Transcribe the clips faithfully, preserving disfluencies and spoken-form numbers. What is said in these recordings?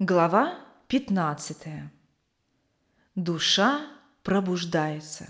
Глава пятнадцатая. Душа пробуждается.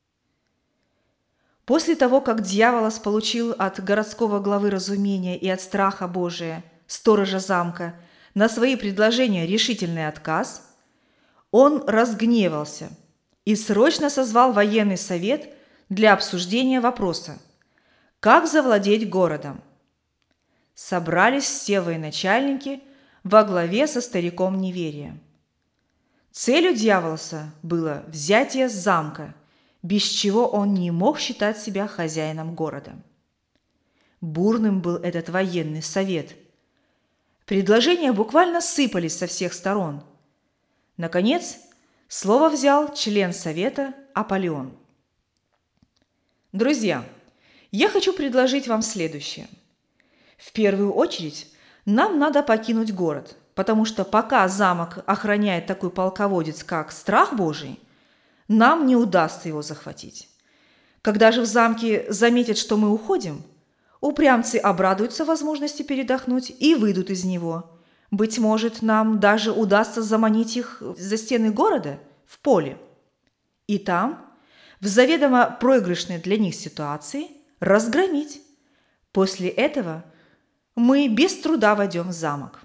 После того, как дьяволос получил от городского главы разумения и от страха Божия, сторожа замка, на свои предложения решительный отказ, он разгневался и срочно созвал военный совет для обсуждения вопроса, как завладеть городом. Собрались все военачальники во главе со стариком неверия. Целью дьяволоса было взятие замка, без чего он не мог считать себя хозяином города. Бурным был этот военный совет. Предложения буквально сыпались со всех сторон. Наконец, слово взял член совета Аполлион. Друзья, я хочу предложить вам следующее. В первую очередь, нам надо покинуть город, потому что пока замок охраняет такой полководец, как Страх Божий, нам не удастся его захватить. Когда же в замке заметят, что мы уходим, упрямцы обрадуются возможности передохнуть и выйдут из него. Быть может, нам даже удастся заманить их за стены города, в поле. И там, в заведомо проигрышной для них ситуации, разгромить. После этого мы без труда войдем в замок.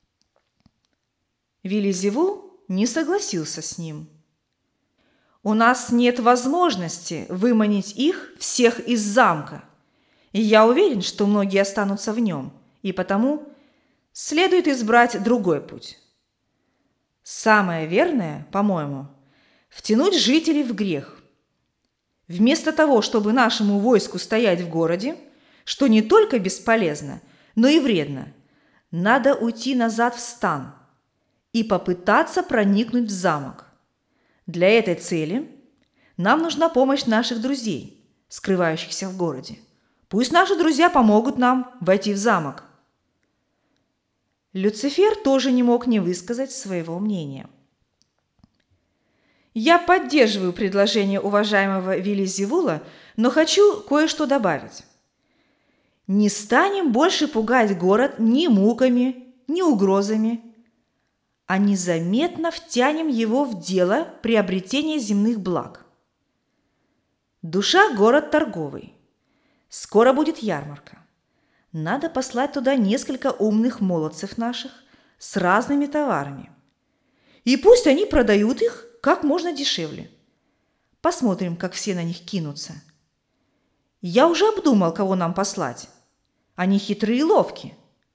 Велизевул не согласился с ним. У нас нет возможности выманить их всех из замка, и я уверен, что многие останутся в нем, и потому следует избрать другой путь. Самое верное, по-моему, втянуть жителей в грех. Вместо того, чтобы нашему войску стоять в городе, что не только бесполезно, но и вредно, надо уйти назад в стан и попытаться проникнуть в замок. Для этой цели нам нужна помощь наших друзей, скрывающихся в городе. Пусть наши друзья помогут нам войти в замок. Люцифер тоже не мог не высказать своего мнения. Я поддерживаю предложение уважаемого Велизевула, но хочу кое-что добавить. Не станем больше пугать город ни муками, ни угрозами, а незаметно втянем его в дело приобретения земных благ. Душа – город торговый. Скоро будет ярмарка. Надо послать туда несколько умных молодцев наших с разными товарами. И пусть они продают их как можно дешевле. Посмотрим, как все на них кинутся. Я уже обдумал, кого нам послать. Они хитрые и ловкие.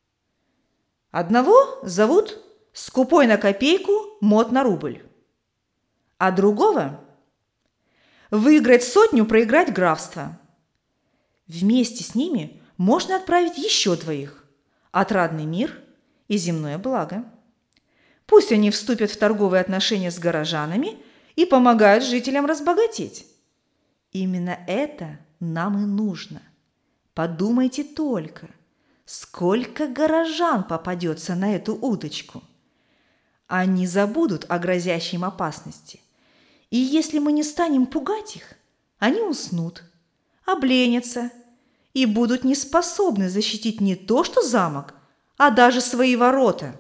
Одного зовут скупой на копейку, мот на рубль. А другого выиграть сотню, проиграть графство. Вместе с ними можно отправить еще двоих – отрадный мир и земное благо. Пусть они вступят в торговые отношения с горожанами и помогают жителям разбогатеть. Именно это нам и нужно. Подумайте только, сколько горожан попадется на эту удочку. Они забудут о грозящей им опасности. И если мы не станем пугать их, они уснут, обленятся и будут неспособны защитить не то что замок, а даже свои ворота.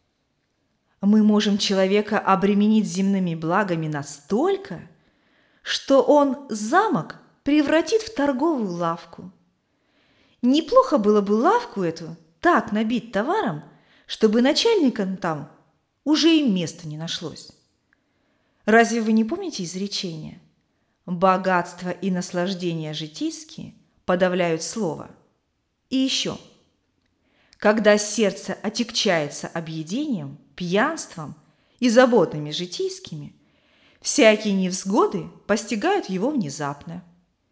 Мы можем человека обременить земными благами настолько, что он замок превратит в торговую лавку. Неплохо было бы лавку эту так набить товаром, чтобы начальникам там уже и места не нашлось. Разве вы не помните изречение? Богатство и наслаждения житейские подавляют слово. И еще. Когда сердце отягчается объедением, пьянством и заботами житейскими, всякие невзгоды постигают его внезапно.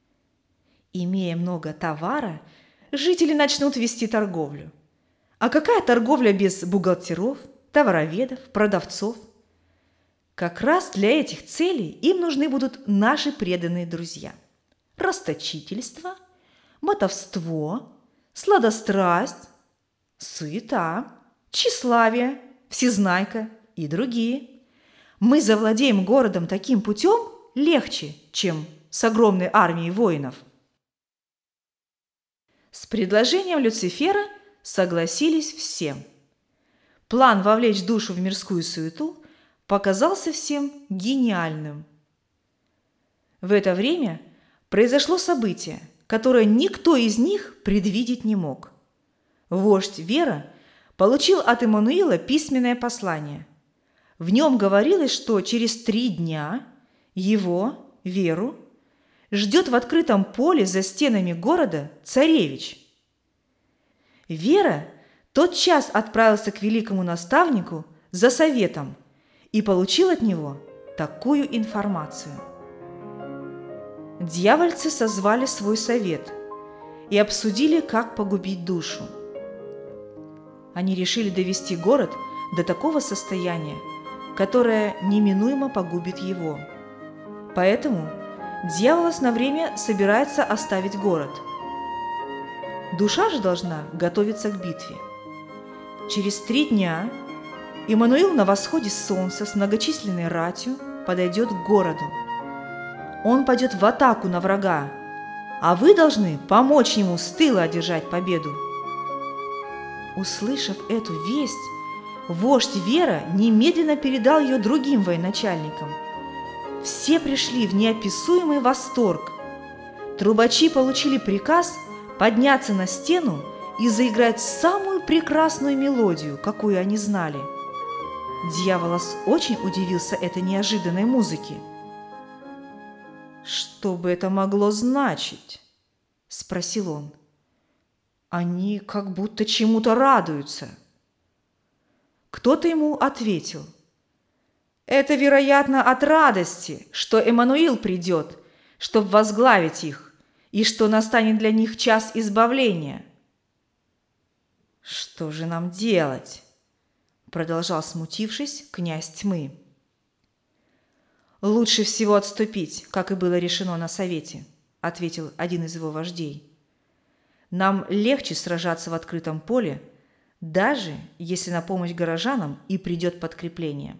Имея много товара, жители начнут вести торговлю. А какая торговля без бухгалтеров, товароведов, продавцов? Как раз для этих целей им нужны будут наши преданные друзья. Расточительство, мотовство, сладострастие, суета, тщеславие, всезнайка и другие. Мы завладеем городом таким путем легче, чем с огромной армией воинов. С предложением Люцифера согласились все. план вовлечь душу в мирскую суету показался всем гениальным. В это время произошло событие, которое никто из них предвидеть не мог. Вождь Вера получил от Эммануила письменное послание. В нем говорилось, что через три дня его, Веру, ждет в открытом поле за стенами города царевич. Вера тотчас отправился к великому наставнику за советом и получил от него такую информацию. Дьявольцы созвали свой совет и обсудили, как погубить душу. Они решили довести город до такого состояния, которое неминуемо погубит его. Поэтому дьяволос на время собирается оставить город. Душа же должна готовиться к битве. Через три дня Эммануил на восходе солнца с многочисленной ратью подойдет к городу. Он пойдет в атаку на врага, а вы должны помочь ему с тыла одержать победу. Услышав эту весть, вождь Вера немедленно передал ее другим военачальникам. Все пришли в неописуемый восторг. Трубачи получили приказ подняться на стену и заиграть самую прекрасную мелодию, какую они знали. Дьяволос очень удивился этой неожиданной музыке. «Что бы это могло значить?» – спросил он. «Они как будто чему-то радуются». Кто-то ему ответил: «Это, вероятно, от радости, что Эммануил придет, чтобы возглавить их, и что настанет для них час избавления». «Что же нам делать?» – продолжал, смутившись, князь тьмы. «Лучше всего отступить, как и было решено на совете», – ответил один из его вождей. «Нам легче сражаться в открытом поле, даже если на помощь горожанам и придет подкрепление».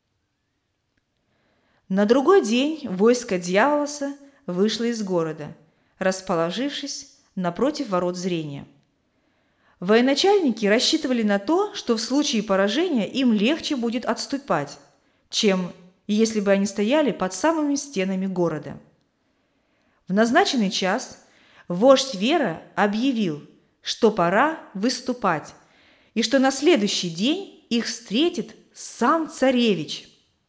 На другой день войско дьяволоса вышло из города, расположившись напротив ворот зрения. Военачальники рассчитывали на то, что в случае поражения им легче будет отступать, чем если бы они стояли под самыми стенами города. В назначенный час вождь Вера объявил, что пора выступать, и что на следующий день их встретит сам царевич.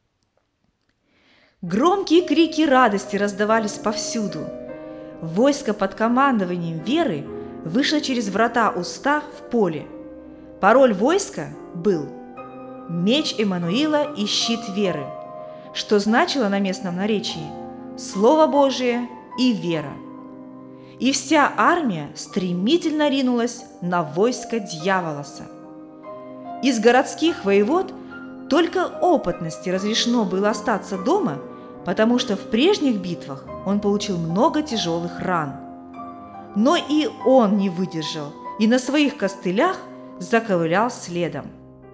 Громкие крики радости раздавались повсюду. Войско под командованием Веры вышло через врата уста в поле. Пароль войска был «Меч Эммануила и щит Веры», что значило на местном наречии «Слово Божие и вера». И вся армия стремительно ринулась на войско дьяволоса. Из городских воевод только опытности разрешено было остаться дома, потому что в прежних битвах он получил много тяжелых ран. Но и он не выдержал и на своих костылях заковылял следом.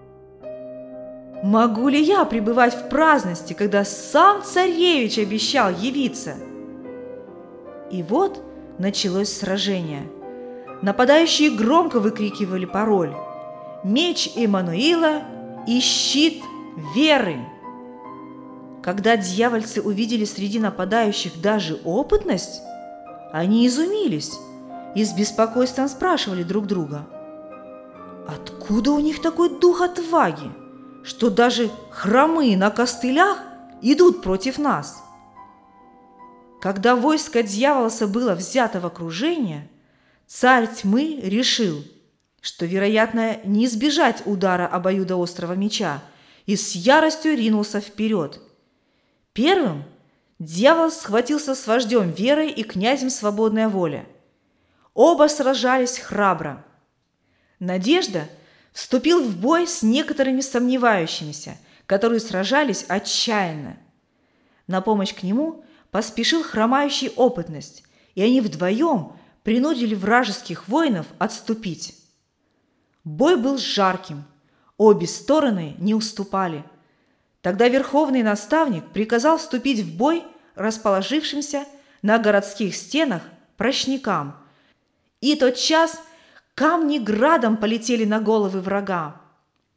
«Могу ли я пребывать в праздности, когда сам царевич обещал явиться?» И вот началось сражение. Нападающие громко выкрикивали пароль «Меч Эммануила и щит Веры». Когда дьявольцы увидели среди нападающих даже опытность, они изумились и с беспокойством спрашивали друг друга: «Откуда у них такой дух отваги, что даже хромые на костылях идут против нас?» Когда войско дьяволоса было взято в окружение, царь тьмы решил, что, вероятно, не избежать удара обоюдоострого меча, и с яростью ринулся вперед. Первым дьявол схватился с вождем Верой и князем Свободная Воля. Оба сражались храбро. Надежда вступил в бой с некоторыми сомневающимися, которые сражались отчаянно. На помощь к нему поспешил хромающий опытность, и они вдвоем принудили вражеских воинов отступить. Бой был жарким, обе стороны не уступали. Тогда верховный наставник приказал вступить в бой расположившимся на городских стенах прочникам, и тотчас камни градом полетели на головы врага.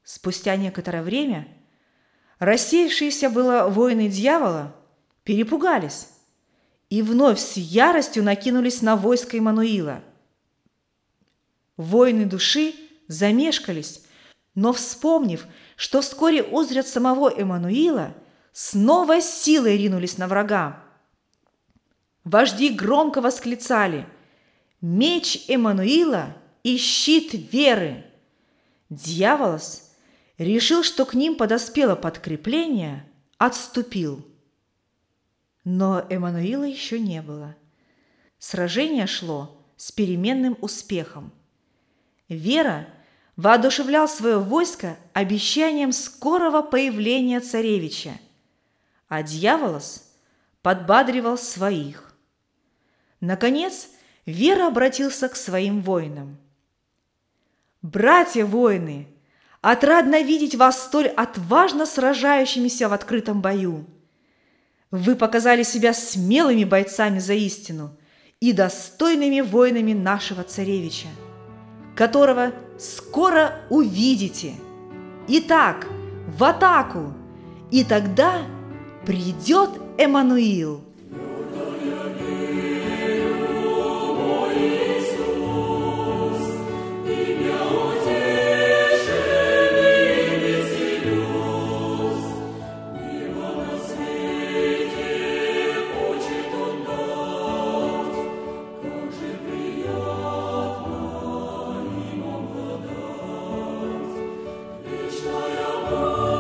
Спустя некоторое время рассеявшиеся было воины дьявола перепугались и вновь с яростью накинулись на войско Иммануила. Воины души замешкались, но, вспомнив, что вскоре узрят самого Иммануила, снова силой ринулись на врага. Вожди громко восклицали: «Меч Иммануила и щит веры!» Дьяволос решил, что к ним подоспело подкрепление, отступил. Но Иммануила еще не было. Сражение шло с переменным успехом. Вера воодушевлял свое войско обещанием скорого появления царевича, а Дьяволос подбадривал своих. Наконец, Вера обратился к своим воинам. «Братья воины, отрадно видеть вас столь отважно сражающимися в открытом бою. Вы показали себя смелыми бойцами за истину и достойными воинами нашего царевича, которого скоро увидите. Итак, в атаку, и тогда придет Иммануил». Вечная